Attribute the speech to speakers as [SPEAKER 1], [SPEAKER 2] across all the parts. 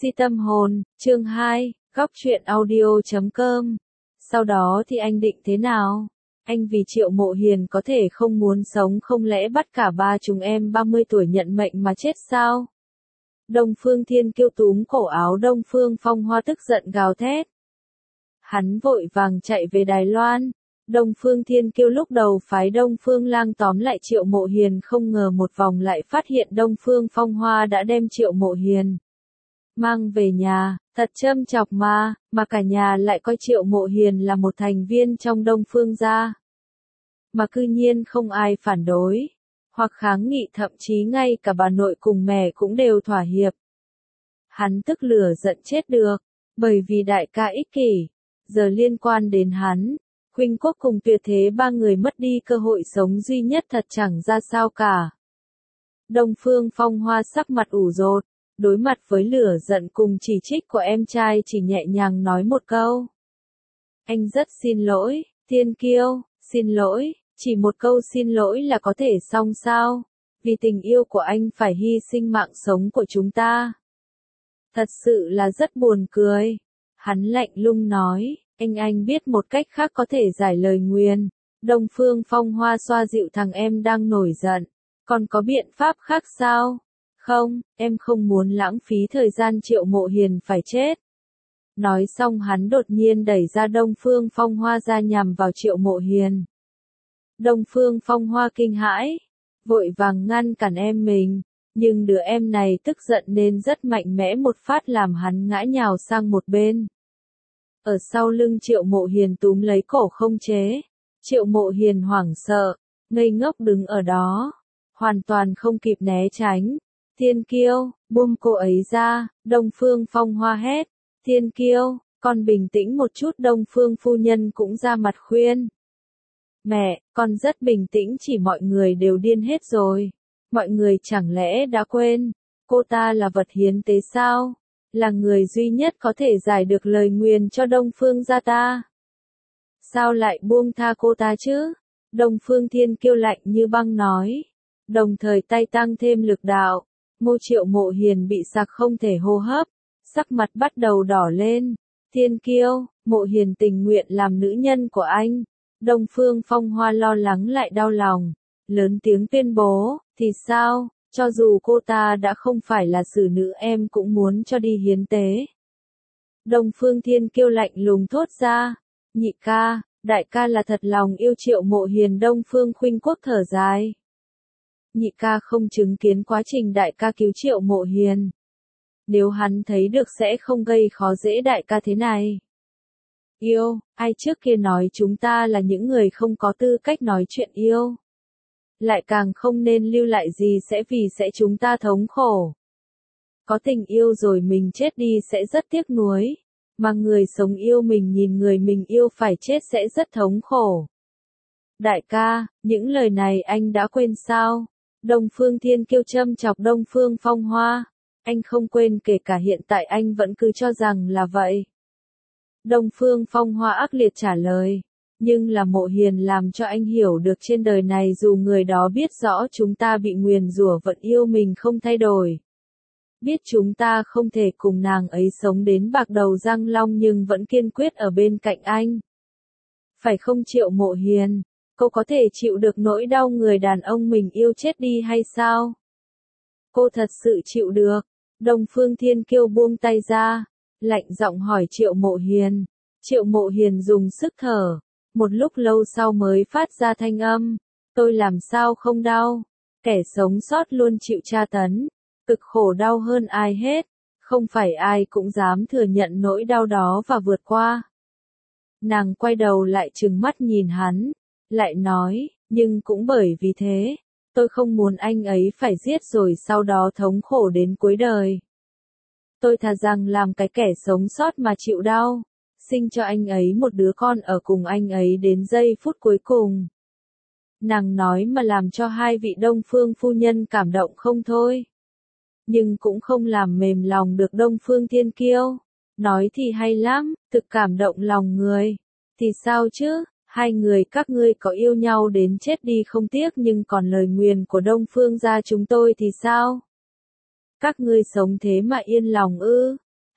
[SPEAKER 1] Si tâm hồn, chương 2, góc truyện audio.com. Sau đó thì anh định thế nào? Anh vì Triệu Mộ Hiền có thể không muốn sống, không lẽ bắt cả ba chúng em 30 tuổi nhận mệnh mà chết sao? Đông Phương Thiên Kiêu túm cổ áo Đông Phương Phong Hoa tức giận gào thét. Hắn vội vàng chạy về Đài Loan. Đông Phương Thiên Kiêu lúc đầu phái Đông Phương Lang tóm lại Triệu Mộ Hiền, không ngờ một vòng lại phát hiện Đông Phương Phong Hoa đã đem Triệu Mộ Hiền mang về nhà, thật châm chọc mà cả nhà lại coi Triệu Mộ Hiền là một thành viên trong Đông Phương gia. Mà cư nhiên không ai phản đối, hoặc kháng nghị, thậm chí ngay cả bà nội cùng mẹ cũng đều thỏa hiệp. Hắn tức lửa giận chết được, bởi vì đại ca ích kỷ, giờ liên quan đến hắn, Khuynh Quốc cùng Tuyệt Thế ba người mất đi cơ hội sống duy nhất, thật chẳng ra sao cả. Đông Phương Phong Hoa sắc mặt ủ rột, đối mặt với lửa giận cùng chỉ trích của em trai chỉ nhẹ nhàng nói một câu. Anh rất xin lỗi, Thiên Kiêu, xin lỗi, chỉ một câu xin lỗi là có thể xong sao? Vì tình yêu của anh phải hy sinh mạng sống của chúng ta. Thật sự là rất buồn cười. Hắn lạnh lùng nói, anh biết một cách khác có thể giải lời nguyền. Đông Phương Phong Hoa xoa dịu thằng em đang nổi giận. Còn có biện pháp khác sao? Không, em không muốn lãng phí thời gian Triệu Mộ Hiền phải chết. Nói xong hắn đột nhiên đẩy ra Đông Phương Phong Hoa ra nhằm vào Triệu Mộ Hiền. Đông Phương Phong Hoa kinh hãi, vội vàng ngăn cản em mình, nhưng đứa em này tức giận nên rất mạnh mẽ, một phát làm hắn ngã nhào sang một bên. Ở sau lưng Triệu Mộ Hiền túm lấy cổ không chế, Triệu Mộ Hiền hoảng sợ, ngây ngốc đứng ở đó, hoàn toàn không kịp né tránh. Thiên Kiêu, buông cô ấy ra, Đông Phương Phong Hoa hét. Thiên Kiêu, con bình tĩnh một chút. Đông Phương phu nhân cũng ra mặt khuyên. Mẹ, con rất bình tĩnh, chỉ mọi người đều điên hết rồi. Mọi người chẳng lẽ đã quên, cô ta là vật hiến tế sao? Là người duy nhất có thể giải được lời nguyền cho Đông Phương gia ta. Sao lại buông tha cô ta chứ? Đông Phương Thiên Kiêu lạnh như băng nói. Đồng thời tay tăng thêm lực đạo. Môi Triệu Mộ Hiền bị sặc không thể hô hấp, sắc mặt bắt đầu đỏ lên. Thiên Kiêu, Mộ Hiền tình nguyện làm nữ nhân của anh. Đông Phương Phong Hoa lo lắng lại đau lòng, lớn tiếng tuyên bố, thì sao, cho dù cô ta đã không phải là xử nữ em cũng muốn cho đi hiến tế. Đông Phương Thiên Kiêu lạnh lùng thốt ra, nhị ca, đại ca là thật lòng yêu Triệu Mộ Hiền. Đông Phương Khuynh Quốc thở dài. Nhị ca không chứng kiến quá trình đại ca cứu Triệu Mộ Hiền. Nếu hắn thấy được sẽ không gây khó dễ đại ca thế này. Yêu, ai trước kia nói chúng ta là những người không có tư cách nói chuyện yêu. Lại càng không nên lưu lại gì sẽ chúng ta thống khổ. Có tình yêu rồi mình chết đi sẽ rất tiếc nuối. Mà người sống yêu mình nhìn người mình yêu phải chết sẽ rất thống khổ. Đại ca, những lời này anh đã quên sao? Đông Phương Thiên Kiêu châm chọc Đông Phương Phong Hoa. Anh không quên, kể cả hiện tại anh vẫn cứ cho rằng là vậy. Đông Phương Phong Hoa ác liệt trả lời. Nhưng là Mộ Hiền làm cho anh hiểu được trên đời này dù người đó biết rõ chúng ta bị nguyền rủa vẫn yêu mình không thay đổi. Biết chúng ta không thể cùng nàng ấy sống đến bạc đầu răng long nhưng vẫn kiên quyết ở bên cạnh anh. Phải không Triệu Mộ Hiền? Cô có thể chịu được nỗi đau người đàn ông mình yêu chết đi hay sao? Cô thật sự chịu được. Đông Phương Thiên Kiêu buông tay ra, lạnh giọng hỏi Triệu Mộ Hiền. Triệu Mộ Hiền dùng sức thở, một lúc lâu sau mới phát ra thanh âm. Tôi làm sao không đau? Kẻ sống sót luôn chịu tra tấn, cực khổ đau hơn ai hết. Không phải ai cũng dám thừa nhận nỗi đau đó và vượt qua. Nàng quay đầu lại trừng mắt nhìn hắn, lại nói, nhưng cũng bởi vì thế, tôi không muốn anh ấy phải giết rồi sau đó thống khổ đến cuối đời. Tôi thà rằng làm cái kẻ sống sót mà chịu đau, sinh cho anh ấy một đứa con ở cùng anh ấy đến giây phút cuối cùng. Nàng nói mà làm cho hai vị Đông Phương phu nhân cảm động không thôi. Nhưng cũng không làm mềm lòng được Đông Phương Thiên Kiêu. Nói thì hay lắm, thực cảm động lòng người. Thì sao chứ? Hai người các ngươi có yêu nhau đến chết đi không tiếc, nhưng còn lời nguyền của Đông Phương gia chúng tôi thì sao? Các ngươi sống thế mà yên lòng ư?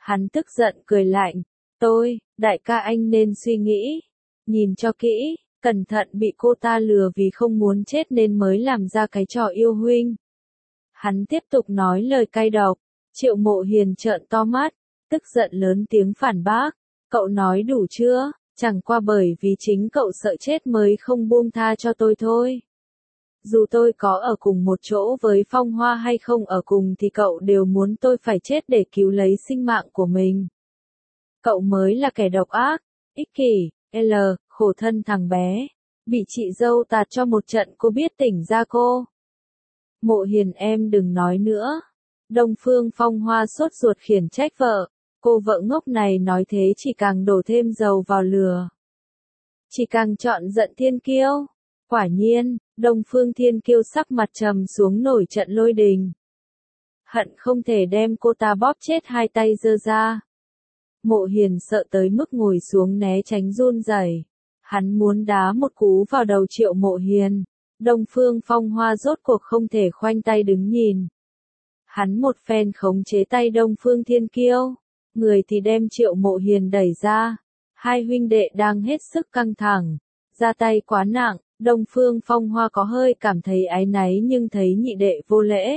[SPEAKER 1] Hắn tức giận cười lạnh. Đại ca anh nên suy nghĩ. Nhìn cho kỹ, cẩn thận bị cô ta lừa vì không muốn chết nên mới làm ra cái trò yêu huynh. Hắn tiếp tục nói lời cay độc. Triệu Mộ Hiền trợn to mắt, tức giận lớn tiếng phản bác. Cậu nói đủ chưa? Chẳng qua bởi vì chính cậu sợ chết mới không buông tha cho tôi thôi. Dù tôi có ở cùng một chỗ với Phong Hoa hay không ở cùng thì cậu đều muốn tôi phải chết để cứu lấy sinh mạng của mình. Cậu mới là kẻ độc ác, ích kỷ, khổ thân thằng bé. Bị chị dâu tạt cho một trận cô biết tỉnh ra cô. Mộ Hiền em đừng nói nữa. Đông Phương Phong Hoa sốt ruột khiển trách vợ. Cô vợ ngốc này nói thế chỉ càng đổ thêm dầu vào lửa. Chỉ càng chọn giận Thiên Kiêu. Quả nhiên, Đông Phương Thiên Kiêu sắc mặt trầm xuống nổi trận lôi đình. Hận không thể đem cô ta bóp chết hai tay giơ ra. Mộ Hiền sợ tới mức ngồi xuống né tránh run rẩy. Hắn muốn đá một cú vào đầu Triệu Mộ Hiền. Đông Phương Phong Hoa rốt cuộc không thể khoanh tay đứng nhìn. Hắn một phen khống chế tay Đông Phương Thiên Kiêu. Người thì đem Triệu Mộ Hiền đẩy ra. Hai huynh đệ đang hết sức căng thẳng. Ra tay quá nặng, Đông Phương Phong Hoa có hơi cảm thấy áy náy nhưng thấy nhị đệ vô lễ.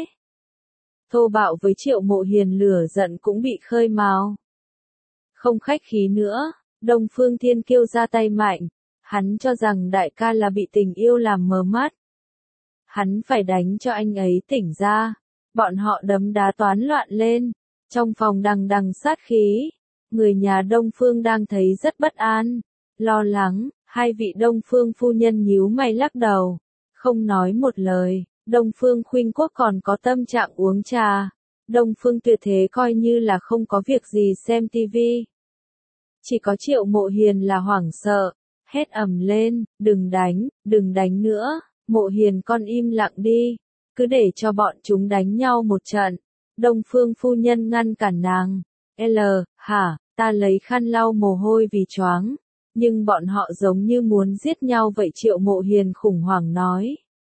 [SPEAKER 1] Thô bạo với Triệu Mộ Hiền lửa giận cũng bị khơi mào. Không khách khí nữa, Đông Phương Thiên Kiêu ra tay mạnh. Hắn cho rằng đại ca là bị tình yêu làm mờ mắt. Hắn phải đánh cho anh ấy tỉnh ra. Bọn họ đấm đá toán loạn lên. Trong phòng đằng đằng sát khí. Người nhà Đông Phương đang thấy rất bất an. Lo lắng, hai vị Đông Phương phu nhân nhíu mày lắc đầu. Không nói một lời, Đông Phương Khuynh Quốc còn có tâm trạng uống trà. Đông Phương Tuyệt Thế coi như là không có việc gì xem tivi. Chỉ có Triệu Mộ Hiền là hoảng sợ. Hét ầm lên, đừng đánh nữa, Mộ Hiền con im lặng đi, cứ để cho bọn chúng đánh nhau một trận. Đông Phương phu nhân ngăn cản nàng, ta lấy khăn lau mồ hôi vì choáng, nhưng bọn họ giống như muốn giết nhau vậy. Triệu Mộ Hiền khủng hoảng nói.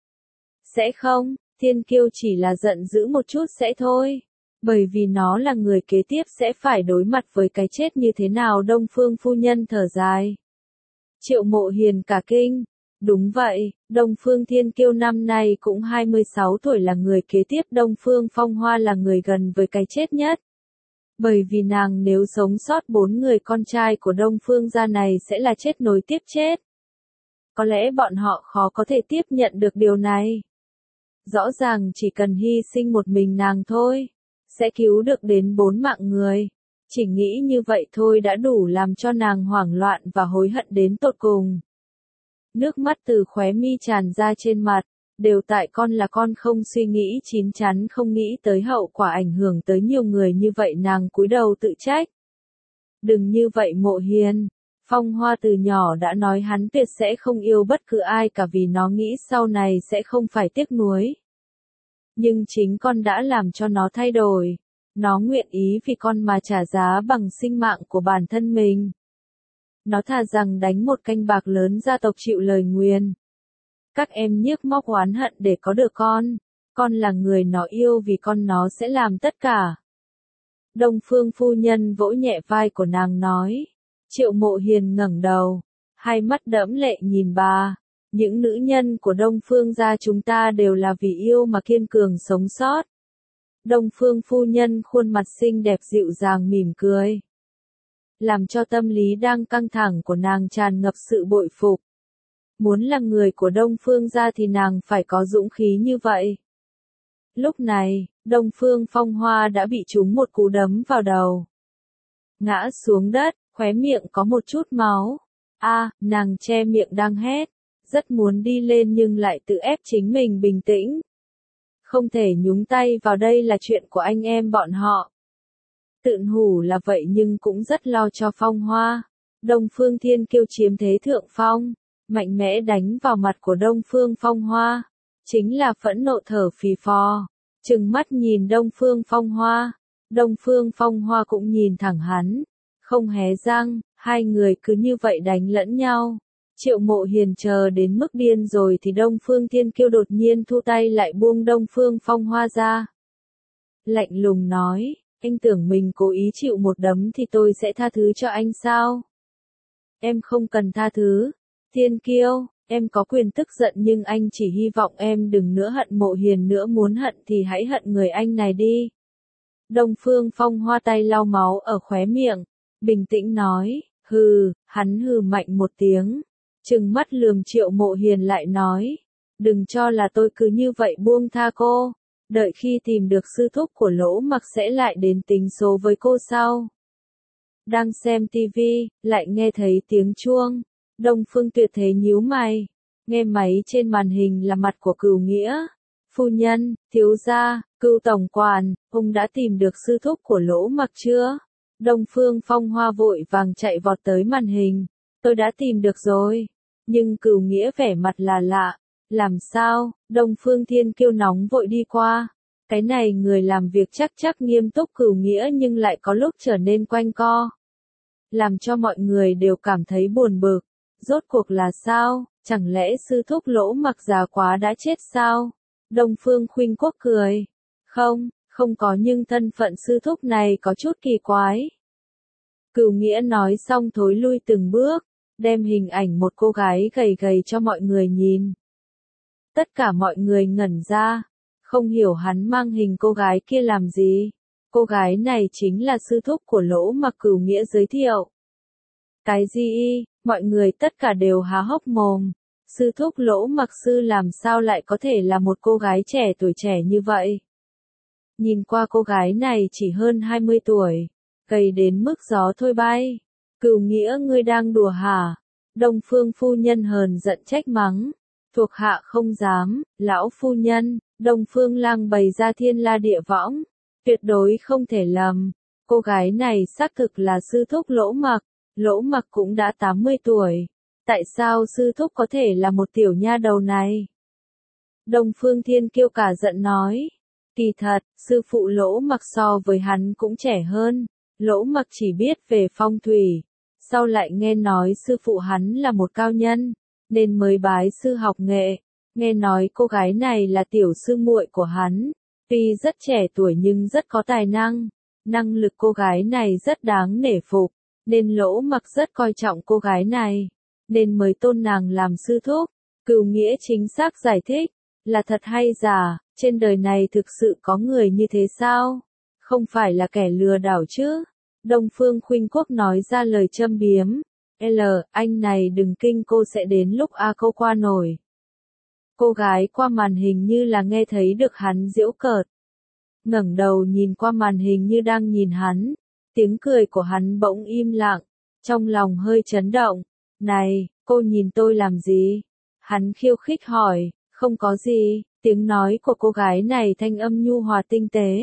[SPEAKER 1] Sẽ không, Thiên Kiêu chỉ là giận dữ một chút sẽ thôi. Bởi vì nó là người kế tiếp sẽ phải đối mặt với cái chết như thế nào. Đông Phương phu nhân thở dài. Triệu Mộ Hiền cả kinh. Đúng vậy, Đông Phương Thiên Kiêu năm nay cũng 26 tuổi là người kế tiếp. Đông Phương Phong Hoa là người gần với cái chết nhất. Bởi vì nàng nếu sống sót 4 người con trai của Đông Phương gia này sẽ là chết nối tiếp chết. Có lẽ bọn họ khó có thể tiếp nhận được điều này. Rõ ràng chỉ cần hy sinh một mình nàng thôi, sẽ cứu được đến 4 mạng người. Chỉ nghĩ như vậy thôi đã đủ làm cho nàng hoảng loạn và hối hận đến tột cùng. Nước mắt từ khóe mi tràn ra trên mặt, đều tại con là con không suy nghĩ chín chắn, không nghĩ tới hậu quả ảnh hưởng tới nhiều người như vậy. Nàng cúi đầu tự trách. Đừng như vậy Mộ Hiền. Phong Hoa từ nhỏ đã nói hắn tuyệt sẽ không yêu bất cứ ai cả vì nó nghĩ sau này sẽ không phải tiếc nuối. Nhưng chính con đã làm cho nó thay đổi. Nó nguyện ý vì con mà trả giá bằng sinh mạng của bản thân mình. Nó thà rằng đánh một canh bạc lớn gia tộc chịu lời nguyền. Các em nhiếc móc oán hận để có được con là người nó yêu vì con nó sẽ làm tất cả. Đông Phương phu nhân vỗ nhẹ vai của nàng nói. Triệu Mộ Hiền ngẩng đầu, hai mắt đẫm lệ nhìn bà. Những nữ nhân của Đông Phương gia chúng ta đều là vì yêu mà kiên cường sống sót. Đông Phương phu nhân khuôn mặt xinh đẹp dịu dàng mỉm cười. Làm cho tâm lý đang căng thẳng của nàng tràn ngập sự bội phục. Muốn là người của Đông Phương gia thì nàng phải có dũng khí như vậy. Lúc này, Đông Phương Phong Hoa đã bị trúng một cú đấm vào đầu. Ngã xuống đất, khóe miệng có một chút máu. Nàng che miệng đang hét. Rất muốn đi lên nhưng lại tự ép chính mình bình tĩnh. Không thể nhúng tay vào, đây là chuyện của anh em bọn họ. Tựn hủ là vậy nhưng cũng rất lo cho Phong Hoa. Đông Phương Thiên Kiêu chiếm thế thượng phong, mạnh mẽ đánh vào mặt của Đông Phương Phong Hoa. Chính là phẫn nộ thở phì phò, trừng mắt nhìn Đông Phương Phong Hoa. Đông Phương Phong Hoa cũng nhìn thẳng hắn, không hé răng, hai người cứ như vậy đánh lẫn nhau. Triệu Mộ Hiền chờ đến mức điên rồi thì Đông Phương Thiên Kiêu đột nhiên thu tay lại buông Đông Phương Phong Hoa ra. Lạnh lùng nói, Anh tưởng mình cố ý chịu một đấm thì tôi sẽ tha thứ cho anh sao? Em không cần tha thứ. Thiên kiêu, em có quyền tức giận nhưng anh chỉ hy vọng em đừng nữa hận Mộ Hiền nữa, muốn hận thì hãy hận người anh này đi. Đông Phương Phong Hoa tay lau máu ở khóe miệng, bình tĩnh nói, hừ, hắn hừ mạnh một tiếng, trừng mắt lườm Triệu Mộ Hiền lại nói, đừng cho là tôi cứ như vậy buông tha cô, đợi khi tìm được sư thúc của Lỗ Mặc sẽ lại đến tính số với cô sau. Đang xem tivi, lại nghe thấy tiếng chuông, Đông Phương Tuyệt Thế nhíu mày, nghe máy trên màn hình là mặt của Cửu Nghĩa. Phu nhân, thiếu gia, Cửu tổng quản, ông đã tìm được sư thúc của Lỗ Mặc chưa? Đông Phương Phong Hoa vội vàng chạy vọt tới màn hình, tôi đã tìm được rồi. Nhưng Cửu Nghĩa vẻ mặt là lạ, làm sao? Đông Phương Thiên Kiêu nóng vội đi qua. Cái này người làm việc chắc nghiêm túc Cửu Nghĩa nhưng lại có lúc trở nên quanh co. Làm cho mọi người đều cảm thấy buồn bực. Rốt cuộc là sao? Chẳng lẽ sư thúc Lỗ Mặc già quá đã chết sao? Đông Phương Khuynh Quốc cười. Không có, nhưng thân phận sư thúc này có chút kỳ quái. Cửu Nghĩa nói xong thối lui từng bước, đem hình ảnh một cô gái gầy gầy cho mọi người nhìn. Tất cả mọi người ngẩn ra, không hiểu hắn mang hình cô gái kia làm gì. Cô gái này chính là sư thúc của Lỗ Mặc, Cửu Nghĩa giới thiệu. Cái gì? Mọi người tất cả đều há hốc mồm. Sư thúc Lỗ Mặc sư làm sao lại có thể là một cô gái trẻ tuổi trẻ như vậy? Nhìn qua cô gái này chỉ hơn 20 tuổi, gầy đến mức gió thôi bay. Cửu Nghĩa, ngươi đang đùa hả? Đông Phương phu nhân hờn giận trách mắng. Thuộc hạ không dám, lão phu nhân. Đông Phương Lang bày ra thiên la địa võng, tuyệt đối không thể lầm. Cô gái này xác thực là sư thúc Lỗ Mặc. Lỗ Mặc cũng đã 80 tuổi. Tại sao sư thúc có thể là một tiểu nha đầu này? Đông Phương Thiên Kiêu cả giận nói. Kỳ thật, sư phụ Lỗ Mặc so với hắn cũng trẻ hơn. Lỗ Mặc chỉ biết về phong thủy. Sau lại nghe nói sư phụ hắn là một cao nhân, nên mới bái sư học nghệ. Nghe nói cô gái này là tiểu sư muội của hắn. Tuy rất trẻ tuổi nhưng rất có tài năng. Năng lực cô gái này rất đáng nể phục. Nên Lỗ Mặc rất coi trọng cô gái này, nên mới tôn nàng làm sư thúc. Cửu Nghĩa chính xác giải thích, là thật hay giả, trên đời này thực sự có người như thế sao? Không phải là kẻ lừa đảo chứ? Đông Phương Khuynh Quốc nói ra lời châm biếm. Anh này đừng kinh, cô sẽ đến lúc cô qua nổi. Cô gái qua màn hình như là nghe thấy được hắn giễu cợt. Ngẩng đầu nhìn qua màn hình như đang nhìn hắn. Tiếng cười của hắn bỗng im lặng, trong lòng hơi chấn động. Này, cô nhìn tôi làm gì? Hắn khiêu khích hỏi. Không có gì, tiếng nói của cô gái này thanh âm nhu hòa tinh tế.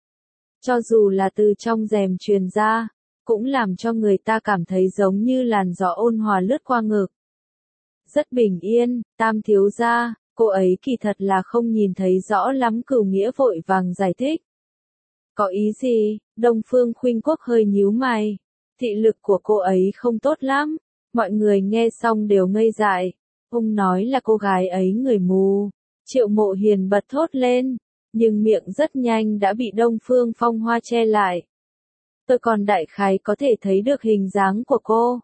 [SPEAKER 1] Cho dù là từ trong rèm truyền ra, cũng làm cho người ta cảm thấy giống như làn gió ôn hòa lướt qua ngực. Rất bình yên, Tam thiếu gia, cô ấy kỳ thật là không nhìn thấy rõ lắm. Cửu Nghĩa vội vàng giải thích. Có ý gì? Đông Phương Khuynh Quốc hơi nhíu mày. Thị lực của cô ấy không tốt lắm. Mọi người nghe xong đều ngây dại. Ông nói là cô gái ấy người mù. Triệu Mộ Hiền bật thốt lên, nhưng miệng rất nhanh đã bị Đông Phương Phong Hoa che lại. Tôi còn đại khái có thể thấy được hình dáng của cô.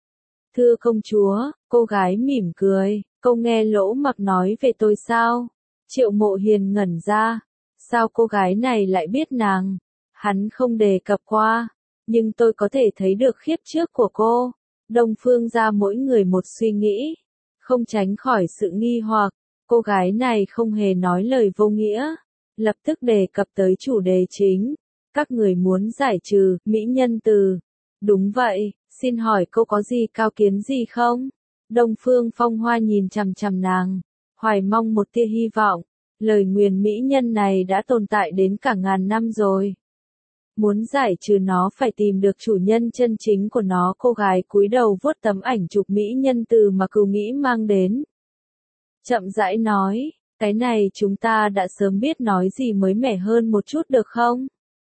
[SPEAKER 1] Thưa công chúa, cô gái mỉm cười. Cô nghe Lỗ Mặc nói về tôi sao? Triệu Mộ Hiền ngẩn ra. Sao cô gái này lại biết nàng? Hắn không đề cập qua, nhưng tôi có thể thấy được khiếp trước của cô. Đông Phương ra mỗi người một suy nghĩ, không tránh khỏi sự nghi hoặc. Cô gái này không hề nói lời vô nghĩa, lập tức đề cập tới chủ đề chính. Các người muốn giải trừ mỹ nhân từ. Đúng vậy, xin hỏi cô có gì cao kiến gì không? Đông Phương Phong Hoa nhìn chằm chằm nàng, hoài mong một tia hy vọng. Lời nguyền mỹ nhân này đã tồn tại đến cả ngàn năm rồi. Muốn giải trừ nó phải tìm được chủ nhân chân chính của nó. Cô gái cúi đầu vuốt tấm ảnh chụp mỹ nhân từ mà Cửu Nghĩ mang đến. Chậm rãi nói, cái này chúng ta đã sớm biết, nói gì mới mẻ hơn một chút được không?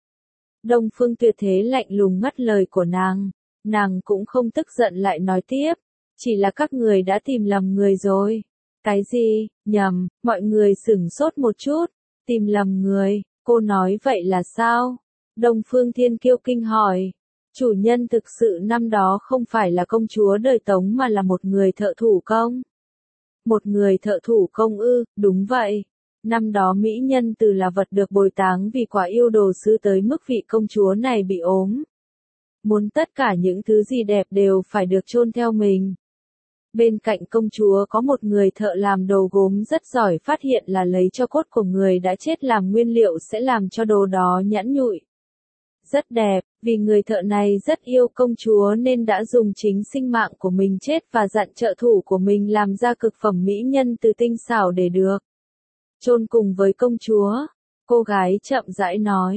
[SPEAKER 1] Đông Phương Tuyệt Thế lạnh lùng ngắt lời của nàng cũng không tức giận lại nói tiếp, chỉ là các người đã tìm lầm người rồi. Cái gì? Nhầm, mọi người sửng sốt một chút. Tìm lầm người, cô nói vậy là sao? Đông Phương Thiên Kiêu kinh hỏi. Chủ nhân thực sự năm đó không phải là công chúa đời Tống mà là một người thợ thủ công. Một người thợ thủ công ư, đúng vậy. Năm đó mỹ nhân từ là vật được bồi táng vì quả yêu đồ sứ tới mức vị công chúa này bị ốm. Muốn tất cả những thứ gì đẹp đều phải được chôn theo mình. Bên cạnh công chúa có một người thợ làm đồ gốm rất giỏi, phát hiện là lấy cho cốt của người đã chết làm nguyên liệu sẽ làm cho đồ đó nhẵn nhụi. Rất đẹp, vì người thợ này rất yêu công chúa nên đã dùng chính sinh mạng của mình chết và dặn trợ thủ của mình làm ra cực phẩm mỹ nhân từ tinh xảo để được chôn cùng với công chúa. Cô gái chậm rãi nói.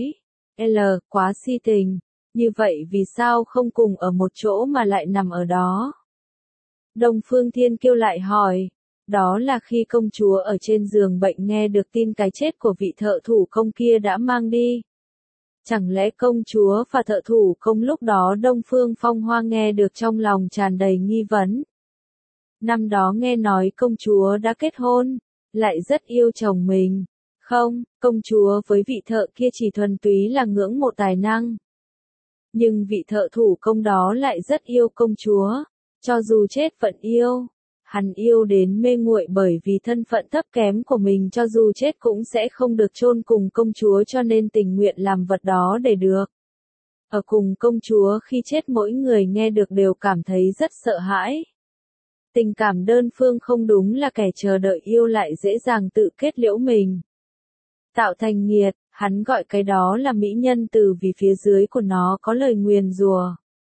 [SPEAKER 1] Quá si tình. Như vậy vì sao không cùng ở một chỗ mà lại nằm ở đó? Đông Phương Thiên Kiêu lại hỏi. Đó là khi công chúa ở trên giường bệnh nghe được tin cái chết của vị thợ thủ công kia đã mang đi. Chẳng lẽ công chúa và thợ thủ công lúc đó Đông Phương Phong Hoa nghe được trong lòng tràn đầy nghi vấn. Năm đó nghe nói công chúa đã kết hôn, lại rất yêu chồng mình. Không, công chúa với vị thợ kia chỉ thuần túy là ngưỡng mộ tài năng. Nhưng vị thợ thủ công đó lại rất yêu công chúa, cho dù chết vẫn yêu. Hắn yêu đến mê nguội bởi vì thân phận thấp kém của mình, cho dù chết cũng sẽ không được chôn cùng công chúa, cho nên tình nguyện làm vật đó để được ở cùng công chúa. Khi chết mỗi người nghe được đều cảm thấy rất sợ hãi. Tình cảm đơn phương không đúng là kẻ chờ đợi yêu lại dễ dàng tự kết liễu mình. Tạo thành nghiệt, hắn gọi cái đó là mỹ nhân từ vì phía dưới của nó có lời nguyền rủa.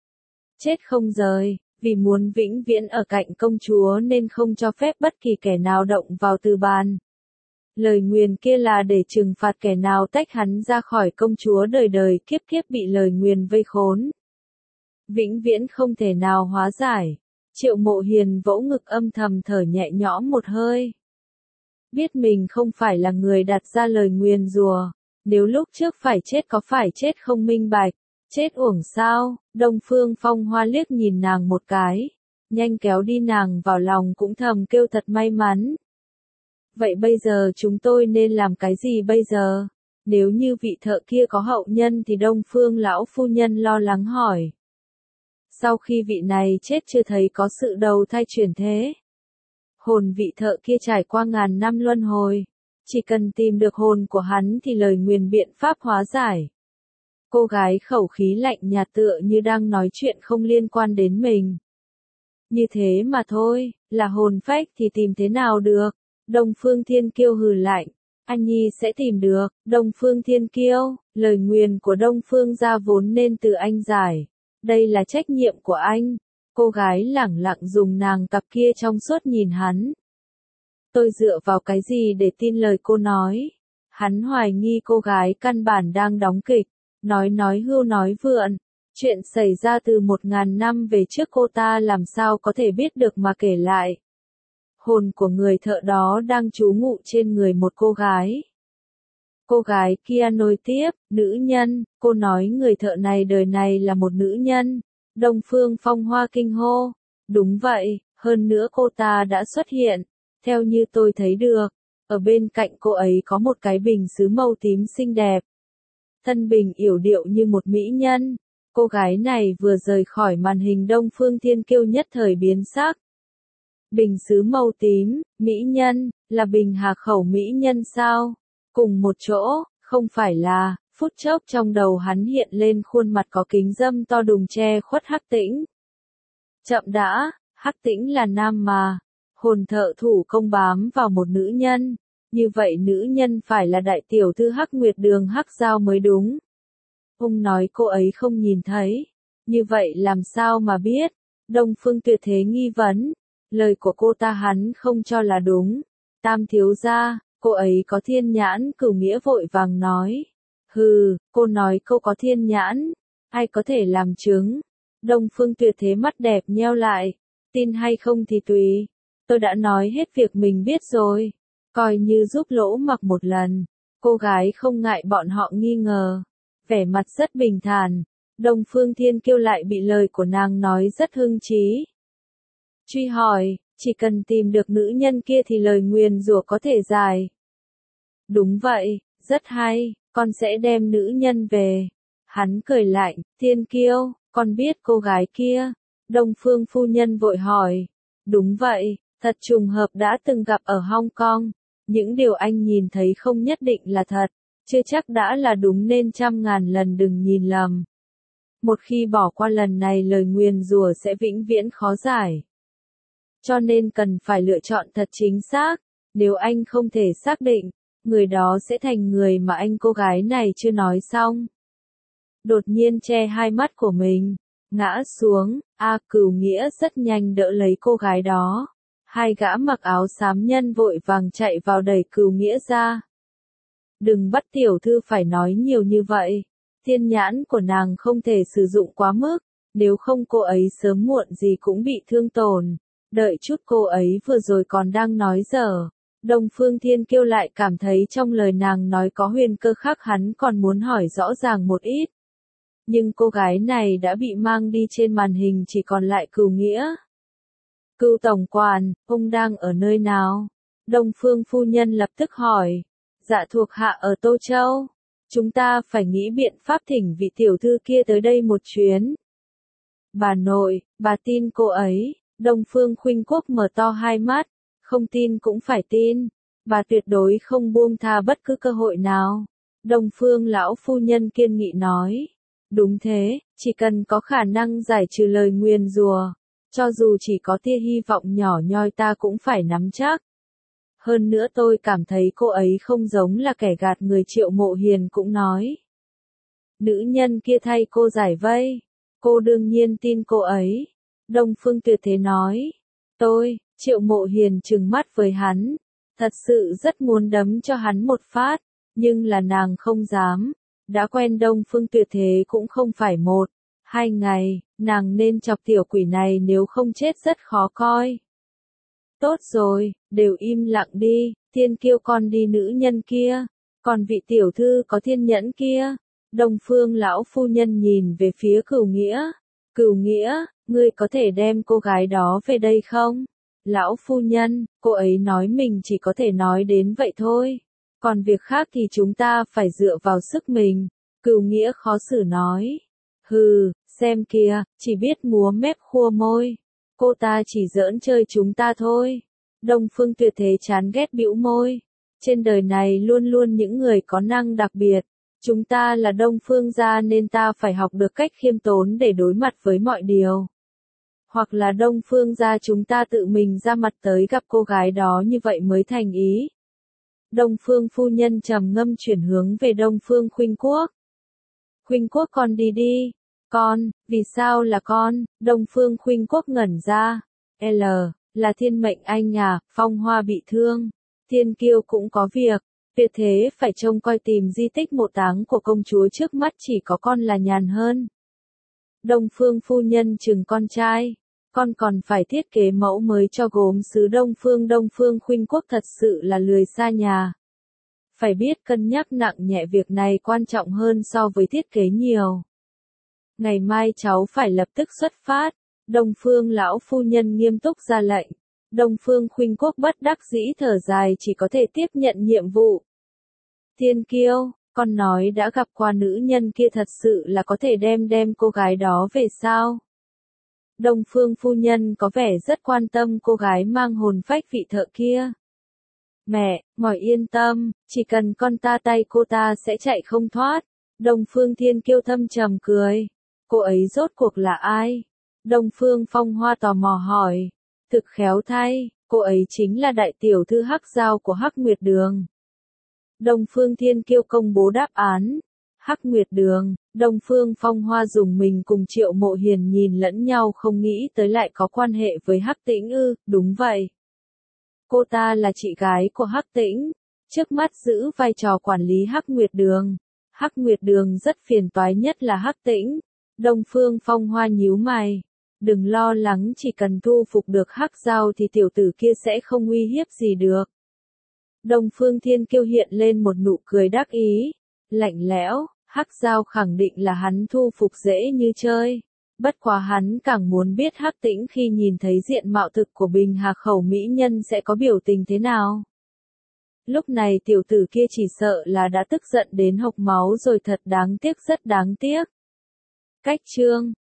[SPEAKER 1] Chết không rời. Vì muốn vĩnh viễn ở cạnh công chúa nên không cho phép bất kỳ kẻ nào động vào từ bàn. Lời nguyền kia là để trừng phạt kẻ nào tách hắn ra khỏi công chúa, đời đời kiếp kiếp bị lời nguyền vây khốn. Vĩnh viễn không thể nào hóa giải. Triệu Mộ Hiền vỗ ngực âm thầm thở nhẹ nhõm một hơi. Biết mình không phải là người đặt ra lời nguyền rủa, nếu lúc trước phải chết có phải chết không minh bạch. Chết uổng sao? Đông Phương Phong Hoa liếc nhìn nàng một cái, nhanh kéo đi nàng vào lòng, cũng thầm kêu thật may mắn. Vậy bây giờ chúng tôi nên làm cái gì bây giờ? Nếu như vị thợ kia có hậu nhân thì Đông Phương lão phu nhân lo lắng hỏi. Sau khi vị này chết chưa thấy có sự đầu thai chuyển thế. Hồn vị thợ kia trải qua ngàn năm luân hồi, chỉ cần tìm được hồn của hắn thì lời nguyền biện pháp hóa giải. Cô gái khẩu khí lạnh nhạt tựa như đang nói chuyện không liên quan đến mình. Như thế mà thôi, là hồn phách thì tìm thế nào được? Đông Phương Thiên Kiêu hừ lạnh. Anh nhi sẽ tìm được. Đông Phương Thiên Kiêu, lời nguyền của Đông Phương gia vốn nên từ anh giải. Đây là trách nhiệm của anh. Cô gái lẳng lặng dùng nàng cặp kia trong suốt nhìn hắn. Tôi dựa vào cái gì để tin lời cô nói? Hắn hoài nghi cô gái căn bản đang đóng kịch. Nói hưu nói vượn, chuyện xảy ra từ 1000 năm về trước cô ta làm sao có thể biết được mà kể lại. Hồn của người thợ đó đang trú ngụ trên người một cô gái. Cô gái kia nối tiếp, nữ nhân, cô nói người thợ này đời này là một nữ nhân. Đông Phương Phong Hoa kinh hô, đúng vậy, hơn nữa cô ta đã xuất hiện, theo như tôi thấy được, ở bên cạnh cô ấy có một cái bình sứ màu tím xinh đẹp. Thân bình yểu điệu như một mỹ nhân. Cô gái này vừa rời khỏi màn hình, Đông Phương Thiên Kiêu nhất thời biến sắc. Bình sứ màu tím, mỹ nhân, là Bình Hà Khẩu mỹ nhân sao? Cùng một chỗ, không phải là, phút chốc trong đầu hắn hiện lên khuôn mặt có kính dâm to đùng che khuất Hắc Tĩnh. Chậm đã, Hắc Tĩnh là nam mà. Hồn thợ thủ công bám vào một nữ nhân. Như vậy nữ nhân phải là đại tiểu thư Hắc Nguyệt Đường Hắc Giao mới đúng. Ông nói cô ấy không nhìn thấy. Như vậy làm sao mà biết? Đông Phương Tuyệt thế nghi vấn. Lời của cô ta hắn không cho là đúng. Tam thiếu gia, cô ấy có thiên nhãn, Cửu Nghĩa vội vàng nói. Hừ, cô nói cô có thiên nhãn. Ai có thể làm chứng? Đông Phương Tuyệt thế mắt đẹp nheo lại. Tin hay không thì tùy. Tôi đã nói hết việc mình biết rồi. Coi như giúp Lỗ Mặc một lần. Cô gái không ngại bọn họ nghi ngờ. Vẻ mặt rất bình thản. Đông Phương Thiên Kiêu lại bị lời của nàng nói rất hưng trí. Truy hỏi, chỉ cần tìm được nữ nhân kia thì lời nguyền rủa có thể giải. Đúng vậy, rất hay, con sẽ đem nữ nhân về. Hắn cười lạnh, Thiên Kiêu, con biết cô gái kia? Đông Phương phu nhân vội hỏi. Đúng vậy, thật trùng hợp đã từng gặp ở Hong Kong. Những điều anh nhìn thấy không nhất định là thật, chưa chắc đã là đúng nên trăm ngàn lần đừng nhìn lầm. Một khi bỏ qua lần này lời nguyền rủa sẽ vĩnh viễn khó giải. Cho nên cần phải lựa chọn thật chính xác, nếu anh không thể xác định, người đó sẽ thành người mà anh cô gái này chưa nói xong. Đột nhiên che hai mắt của mình, ngã xuống, Cửu Nghĩa rất nhanh đỡ lấy cô gái đó. Hai gã mặc áo xám nhân vội vàng chạy vào đẩy Cửu Nghĩa ra. Đừng bắt tiểu thư phải nói nhiều như vậy. Thiên nhãn của nàng không thể sử dụng quá mức, nếu không cô ấy sớm muộn gì cũng bị thương tổn. Đợi chút, cô ấy vừa rồi còn đang nói dở. Đông Phương Thiên Kiêu lại cảm thấy trong lời nàng nói có huyền cơ khác, hắn còn muốn hỏi rõ ràng một ít. Nhưng cô gái này đã bị mang đi, trên màn hình chỉ còn lại Cửu Nghĩa. Cửu tổng quản, ông đang ở nơi nào? Đông Phương phu nhân lập tức hỏi. Dạ thuộc hạ ở Tô Châu. Chúng ta phải nghĩ biện pháp thỉnh vị tiểu thư kia tới đây một chuyến. Bà nội, bà tin cô ấy? Đông Phương Khuynh Quốc mở to hai mắt. Không tin cũng phải tin. Bà tuyệt đối không buông tha bất cứ cơ hội nào. Đông Phương lão phu nhân kiên nghị nói. Đúng thế, chỉ cần có khả năng giải trừ lời nguyền rủa, cho dù chỉ có tia hy vọng nhỏ nhoi ta cũng phải nắm chắc. Hơn nữa tôi cảm thấy cô ấy không giống là kẻ gạt người, Triệu Mộ Hiền cũng nói. Nữ nhân kia thay cô giải vây, cô đương nhiên tin cô ấy. Đông Phương Tuyệt Thế nói. Triệu Mộ Hiền trừng mắt với hắn, thật sự rất muốn đấm cho hắn một phát, nhưng là nàng không dám. Đã quen Đông Phương Tuyệt Thế cũng không phải 1, 2 ngày, nàng nên chọc tiểu quỷ này, nếu không chết rất khó coi. Tốt rồi, đều im lặng đi, Thiên Kiêu con đi nữ nhân kia, còn vị tiểu thư có thiên nhẫn kia. Đông Phương lão phu nhân nhìn về phía Cửu Nghĩa. Cửu Nghĩa, ngươi có thể đem cô gái đó về đây không? Lão phu nhân, cô ấy nói mình chỉ có thể nói đến vậy thôi. Còn việc khác thì chúng ta phải dựa vào sức mình. Cửu Nghĩa khó xử nói. Hừ, xem kìa, chỉ biết múa mép khua môi. Cô ta chỉ giỡn chơi chúng ta thôi. Đông Phương Tuyệt Thế chán ghét bĩu môi. Trên đời này luôn luôn những người có năng đặc biệt. Chúng ta là Đông Phương gia nên ta phải học được cách khiêm tốn để đối mặt với mọi điều. Hoặc là Đông Phương gia chúng ta tự mình ra mặt tới gặp cô gái đó, như vậy mới thành ý. Đông Phương phu nhân trầm ngâm chuyển hướng về Đông Phương Khuynh Quốc. Khuynh Quốc con đi đi. Con, vì sao là con? Đông Phương Khuynh Quốc ngẩn ra. Là thiên mệnh anh à, Phong Hoa bị thương. Thiên Kiêu cũng có việc. Tuyệt Thế phải trông coi tìm di tích mộ táng của công chúa, trước mắt chỉ có con là nhàn hơn. Đông Phương phu nhân chừng con trai. Con còn phải thiết kế mẫu mới cho gốm sứ Đông Phương Khuynh Quốc thật sự là lười xa nhà. Phải biết cân nhắc nặng nhẹ, việc này quan trọng hơn so với thiết kế nhiều. Ngày mai cháu phải lập tức xuất phát. Đông Phương lão phu nhân nghiêm túc ra lệnh. Đông Phương Khuynh Quốc bất đắc dĩ thở dài, chỉ có thể tiếp nhận nhiệm vụ. Thiên Kiêu, con nói đã gặp qua nữ nhân kia, thật sự là có thể đem cô gái đó về sao? Đông Phương phu nhân có vẻ rất quan tâm cô gái mang hồn phách vị thợ kia. Mẹ, ngồi yên tâm, chỉ cần con ta tay cô ta sẽ chạy không thoát. Đông Phương Thiên Kiêu thâm trầm cười. Cô ấy rốt cuộc là ai? Đông Phương Phong Hoa tò mò hỏi. Thực khéo thay, cô ấy chính là đại tiểu thư Hắc Giao của Hắc Nguyệt Đường. Đông Phương Thiên Kiêu công bố đáp án. Hắc Nguyệt Đường. Đông Phương Phong Hoa dùng mình cùng Triệu Mộ Hiền nhìn lẫn nhau, không nghĩ tới lại có quan hệ với Hắc Tĩnh ư? Đúng vậy. Cô ta là chị gái của Hắc Tĩnh, trước mắt giữ vai trò quản lý Hắc Nguyệt Đường. Hắc Nguyệt Đường rất phiền toái, nhất là Hắc Tĩnh. Đông Phương Phong Hoa nhíu mày. Đừng lo lắng, chỉ cần thu phục được Hắc Giao thì tiểu tử kia sẽ không uy hiếp gì được. Đông Phương Thiên Kiêu hiện lên một nụ cười đắc ý, lạnh lẽo. Hắc Giao khẳng định là hắn thu phục dễ như chơi. Bất quá hắn càng muốn biết Hắc Tĩnh khi nhìn thấy diện mạo thực của Bình Hà Khẩu mỹ nhân sẽ có biểu tình thế nào. Lúc này tiểu tử kia chỉ sợ là đã tức giận đến hộc máu rồi, thật đáng tiếc, rất đáng tiếc. Cách chương